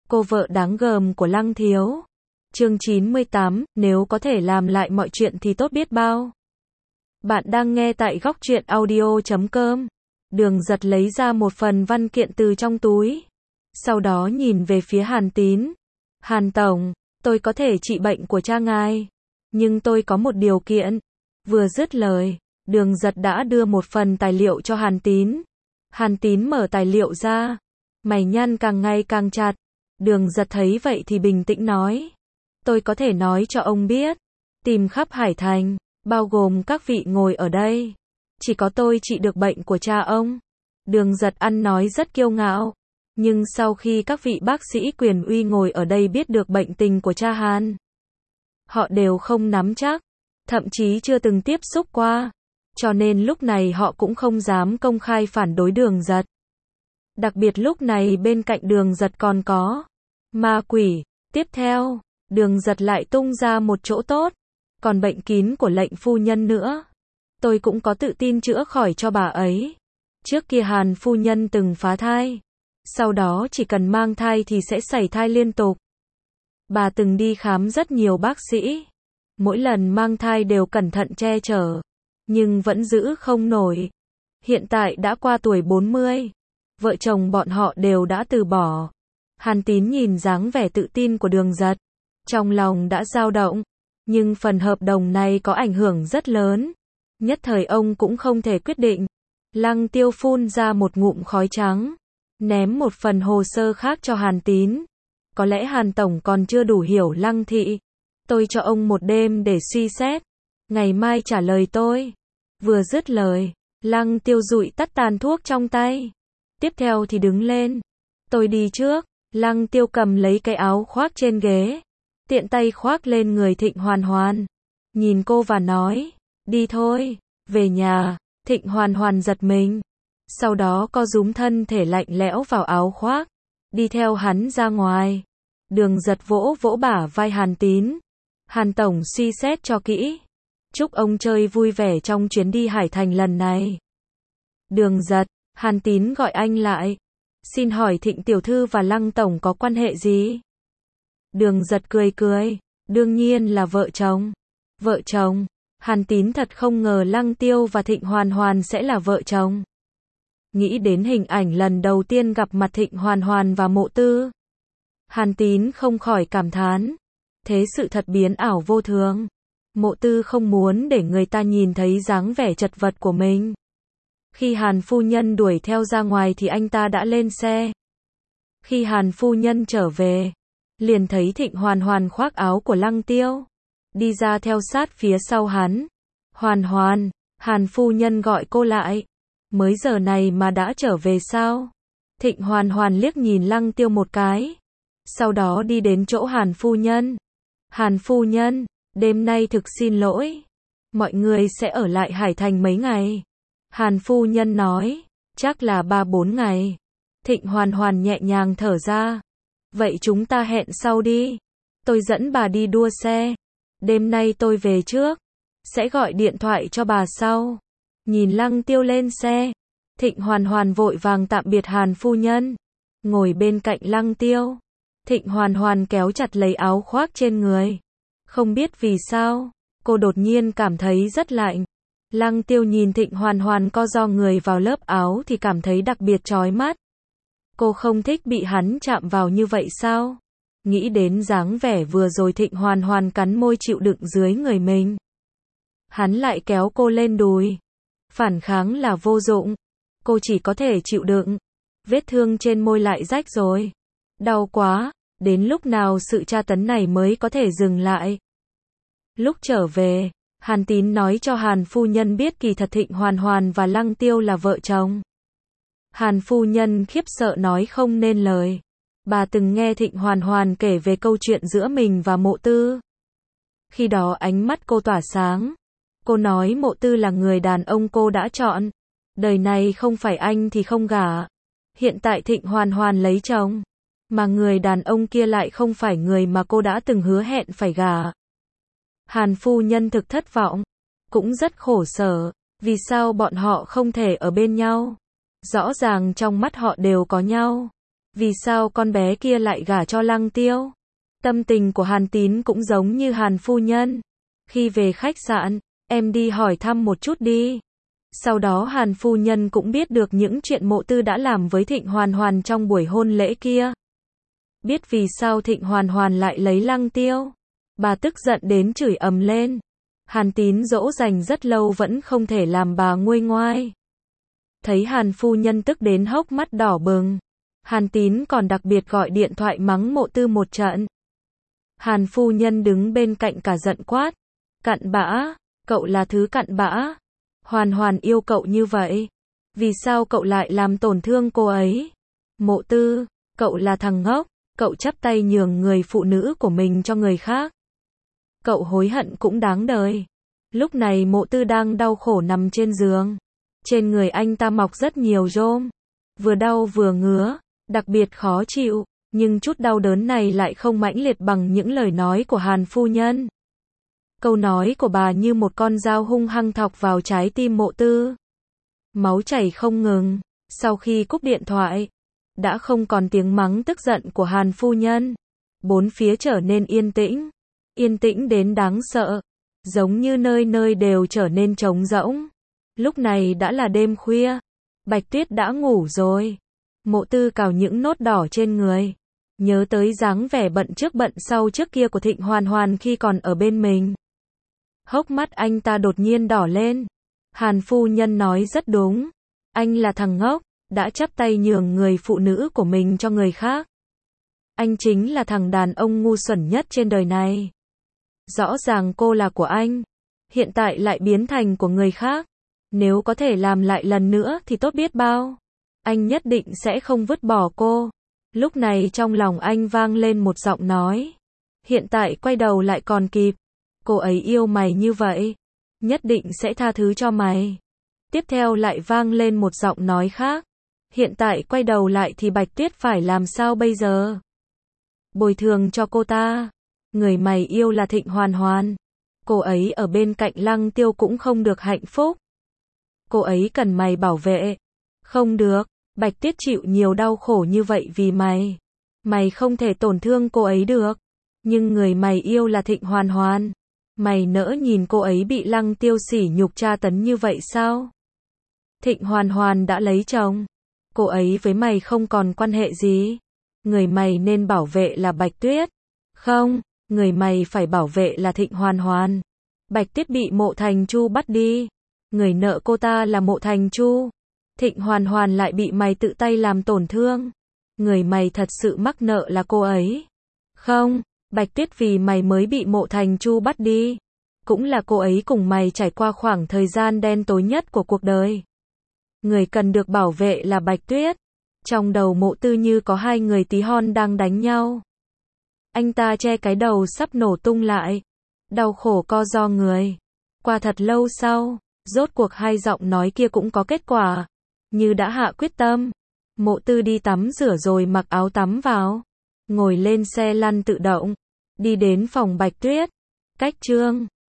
cô vợ đáng gờm của Lăng Thiếu. Chương 98, nếu có thể làm lại mọi chuyện thì tốt biết bao. Bạn đang nghe tại góc truyện audio.com. Đường Giật lấy ra một phần văn kiện từ trong túi. Sau đó nhìn về phía Hàn Tín. Hàn Tổng, tôi có thể trị bệnh của cha ngài. Nhưng tôi có một điều kiện. Vừa dứt lời, Đường Giật đã đưa một phần tài liệu cho Hàn Tín. Hàn Tín mở tài liệu ra. Mày nhăn càng ngày càng chặt. Đường Giật thấy vậy thì bình tĩnh nói. Tôi có thể nói cho ông biết. Tìm khắp Hải Thành, bao gồm các vị ngồi ở đây. Chỉ có tôi trị được bệnh của cha ông. Đường Giật ăn nói rất kiêu ngạo. Nhưng sau khi các vị bác sĩ quyền uy ngồi ở đây biết được bệnh tình của cha Hàn, họ đều không nắm chắc. Thậm chí chưa từng tiếp xúc qua. Cho nên lúc này họ cũng không dám công khai phản đối Đường Giật. Đặc biệt lúc này bên cạnh Đường Giật còn có ma quỷ. Tiếp theo, Đường Giật lại tung ra một chỗ tốt. Còn bệnh kín của lệnh phu nhân nữa. Tôi cũng có tự tin chữa khỏi cho bà ấy. Trước kia Hàn phu nhân từng phá thai. Sau đó chỉ cần mang thai thì sẽ sảy thai liên tục. Bà từng đi khám rất nhiều bác sĩ. Mỗi lần mang thai đều cẩn thận che chở. Nhưng vẫn giữ không nổi. Hiện tại đã qua tuổi 40. Vợ chồng bọn họ đều đã từ bỏ. Hàn Tín nhìn dáng vẻ tự tin của Đường Giật. Trong lòng đã dao động. Nhưng phần hợp đồng này có ảnh hưởng rất lớn. Nhất thời ông cũng không thể quyết định. Lăng Tiêu phun ra một ngụm khói trắng. Ném một phần hồ sơ khác cho Hàn Tín. Có lẽ Hàn Tổng còn chưa đủ hiểu Lăng Thị. Tôi cho ông một đêm để suy xét. Ngày mai trả lời tôi. Vừa dứt lời, Lăng Tiêu dụi tắt tàn thuốc trong tay. Tiếp theo thì đứng lên. Tôi đi trước. Lăng Tiêu cầm lấy cái áo khoác trên ghế. Tiện tay khoác lên người Thịnh Hoàn Hoàn. Nhìn cô và nói, đi thôi, về nhà. Thịnh Hoàn Hoàn giật mình. Sau đó co rúm thân thể lạnh lẽo vào áo khoác. Đi theo hắn ra ngoài. Đường Giật vỗ vỗ bả vai Hàn Tín. Hàn Tổng suy xét cho kỹ. Chúc ông chơi vui vẻ trong chuyến đi Hải Thành lần này. Đường Giật, Hàn Tín gọi anh lại. Xin hỏi Thịnh Tiểu Thư và Lăng Tổng có quan hệ gì? Đường Giật cười cười. Đương nhiên là vợ chồng. Vợ chồng. Hàn Tín thật không ngờ Lăng Tiêu và Thịnh Hoàn Hoàn sẽ là vợ chồng. Nghĩ đến hình ảnh lần đầu tiên gặp mặt Thịnh Hoàn Hoàn và Mộ Tư. Hàn Tín không khỏi cảm thán. Thế sự thật biến ảo vô thường. Mộ Tư không muốn để người ta nhìn thấy dáng vẻ chật vật của mình. Khi Hàn phu nhân đuổi theo ra ngoài thì anh ta đã lên xe. Khi Hàn phu nhân trở về, liền thấy Thịnh Hoàn Hoàn khoác áo của Lăng Tiêu. Đi ra theo sát phía sau hắn. Hoàn Hoàn, Hàn phu nhân gọi cô lại. Mới giờ này mà đã trở về sao? Thịnh Hoàn Hoàn liếc nhìn Lăng Tiêu một cái. Sau đó đi đến chỗ Hàn phu nhân. Hàn phu nhân, đêm nay thực xin lỗi. Mọi người sẽ ở lại Hải Thành mấy ngày. Hàn phu nhân nói, chắc là 3-4 ngày. Thịnh Hoàn Hoàn nhẹ nhàng thở ra. Vậy chúng ta hẹn sau đi. Tôi dẫn bà đi đua xe. Đêm nay tôi về trước. Sẽ gọi điện thoại cho bà sau. Nhìn Lăng Tiêu lên xe. Thịnh Hoàn Hoàn vội vàng tạm biệt Hàn phu nhân. Ngồi bên cạnh Lăng Tiêu. Thịnh Hoàn Hoàn kéo chặt lấy áo khoác trên người. Không biết vì sao, cô đột nhiên cảm thấy rất lạnh. Lăng Tiêu nhìn Thịnh Hoàn Hoàn co ro người vào lớp áo thì cảm thấy đặc biệt chói mắt. Cô không thích bị hắn chạm vào như vậy sao? Nghĩ đến dáng vẻ vừa rồi Thịnh Hoàn Hoàn cắn môi chịu đựng dưới người mình. Hắn lại kéo cô lên đùi. Phản kháng là vô dụng. Cô chỉ có thể chịu đựng. Vết thương trên môi lại rách rồi. Đau quá. Đến lúc nào sự tra tấn này mới có thể dừng lại? Lúc trở về, Hàn Tín nói cho Hàn phu nhân biết kỳ thật Thịnh Hoàn Hoàn và Lăng Tiêu là vợ chồng. Hàn phu nhân khiếp sợ nói không nên lời. Bà từng nghe Thịnh Hoàn Hoàn kể về câu chuyện giữa mình và Mộ Tư. Khi đó ánh mắt cô tỏa sáng. Cô nói Mộ Tư là người đàn ông cô đã chọn. Đời này không phải anh thì không gả. Hiện tại Thịnh Hoàn Hoàn lấy chồng. Mà người đàn ông kia lại không phải người mà cô đã từng hứa hẹn phải gả. Hàn phu nhân thực thất vọng. Cũng rất khổ sở. Vì sao bọn họ không thể ở bên nhau? Rõ ràng trong mắt họ đều có nhau. Vì sao con bé kia lại gả cho Lăng Tiêu? Tâm tình của Hàn Tín cũng giống như Hàn phu nhân. Khi về khách sạn, em đi hỏi thăm một chút đi. Sau đó Hàn phu nhân cũng biết được những chuyện Mộ Tư đã làm với Thịnh Hoàn Hoàn trong buổi hôn lễ kia. Biết vì sao Thịnh Hoàn Hoàn lại lấy Lăng Tiêu. Bà tức giận đến chửi ầm lên. Hàn Tín dỗ dành rất lâu vẫn không thể làm bà nguôi ngoai. Thấy Hàn phu nhân tức đến hốc mắt đỏ bừng. Hàn Tín còn đặc biệt gọi điện thoại mắng Mộ Tư một trận. Hàn phu nhân đứng bên cạnh cả giận quát. Cặn bã, cậu là thứ cặn bã. Hoàn Hoàn yêu cậu như vậy. Vì sao cậu lại làm tổn thương cô ấy? Mộ Tư, cậu là thằng ngốc. Cậu chắp tay nhường người phụ nữ của mình cho người khác. Cậu hối hận cũng đáng đời. Lúc này Mộ Tư đang đau khổ nằm trên giường. Trên người anh ta mọc rất nhiều rôm. Vừa đau vừa ngứa, đặc biệt khó chịu. Nhưng chút đau đớn này lại không mãnh liệt bằng những lời nói của Hàn phu nhân. Câu nói của bà như một con dao hung hăng thọc vào trái tim Mộ Tư. Máu chảy không ngừng. Sau khi cúp điện thoại, đã không còn tiếng mắng tức giận của Hàn phu nhân. Bốn phía trở nên yên tĩnh. Yên tĩnh đến đáng sợ. Giống như nơi nơi đều trở nên trống rỗng. Lúc này đã là đêm khuya. Bạch Tuyết đã ngủ rồi. Mộ Tư cào những nốt đỏ trên người. Nhớ tới dáng vẻ bận trước bận sau trước kia của Thịnh Hoàn Hoàn khi còn ở bên mình. Hốc mắt anh ta đột nhiên đỏ lên. Hàn phu nhân nói rất đúng. Anh là thằng ngốc, đã chắp tay nhường người phụ nữ của mình cho người khác. Anh chính là thằng đàn ông ngu xuẩn nhất trên đời này. Rõ ràng cô là của anh, hiện tại lại biến thành của người khác. Nếu có thể làm lại lần nữa thì tốt biết bao. Anh nhất định sẽ không vứt bỏ cô. Lúc này trong lòng anh vang lên một giọng nói. Hiện tại quay đầu lại còn kịp. Cô ấy yêu mày như vậy, nhất định sẽ tha thứ cho mày. Tiếp theo lại vang lên một giọng nói khác. Hiện tại quay đầu lại thì Bạch Tuyết phải làm sao bây giờ? Bồi thường cho cô ta. Người mày yêu là Thịnh Hoàn Hoàn. Cô ấy ở bên cạnh Lăng Tiêu cũng không được hạnh phúc. Cô ấy cần mày bảo vệ. Không được, Bạch Tuyết chịu nhiều đau khổ như vậy vì mày. Mày không thể tổn thương cô ấy được. Nhưng người mày yêu là Thịnh Hoàn Hoàn. Mày nỡ nhìn cô ấy bị Lăng Tiêu sỉ nhục tra tấn như vậy sao? Thịnh Hoàn Hoàn đã lấy chồng. Cô ấy với mày không còn quan hệ gì. Người mày nên bảo vệ là Bạch Tuyết. Không, người mày phải bảo vệ là Thịnh Hoàn Hoàn. Bạch Tuyết bị Mộ Thành Chu bắt đi. Người nợ cô ta là Mộ Thành Chu. Thịnh Hoàn Hoàn lại bị mày tự tay làm tổn thương. Người mày thật sự mắc nợ là cô ấy. Không, Bạch Tuyết vì mày mới bị Mộ Thành Chu bắt đi. Cũng là cô ấy cùng mày trải qua khoảng thời gian đen tối nhất của cuộc đời. Người cần được bảo vệ là Bạch Tuyết. Trong đầu Mộ Tư như có hai người tí hon đang đánh nhau. Anh ta che cái đầu sắp nổ tung lại. Đau khổ co ro người. Qua thật lâu sau, rốt cuộc hai giọng nói kia cũng có kết quả. Như đã hạ quyết tâm. Mộ Tư đi tắm rửa rồi mặc áo tắm vào. Ngồi lên xe lăn tự động. Đi đến phòng Bạch Tuyết. Cách chương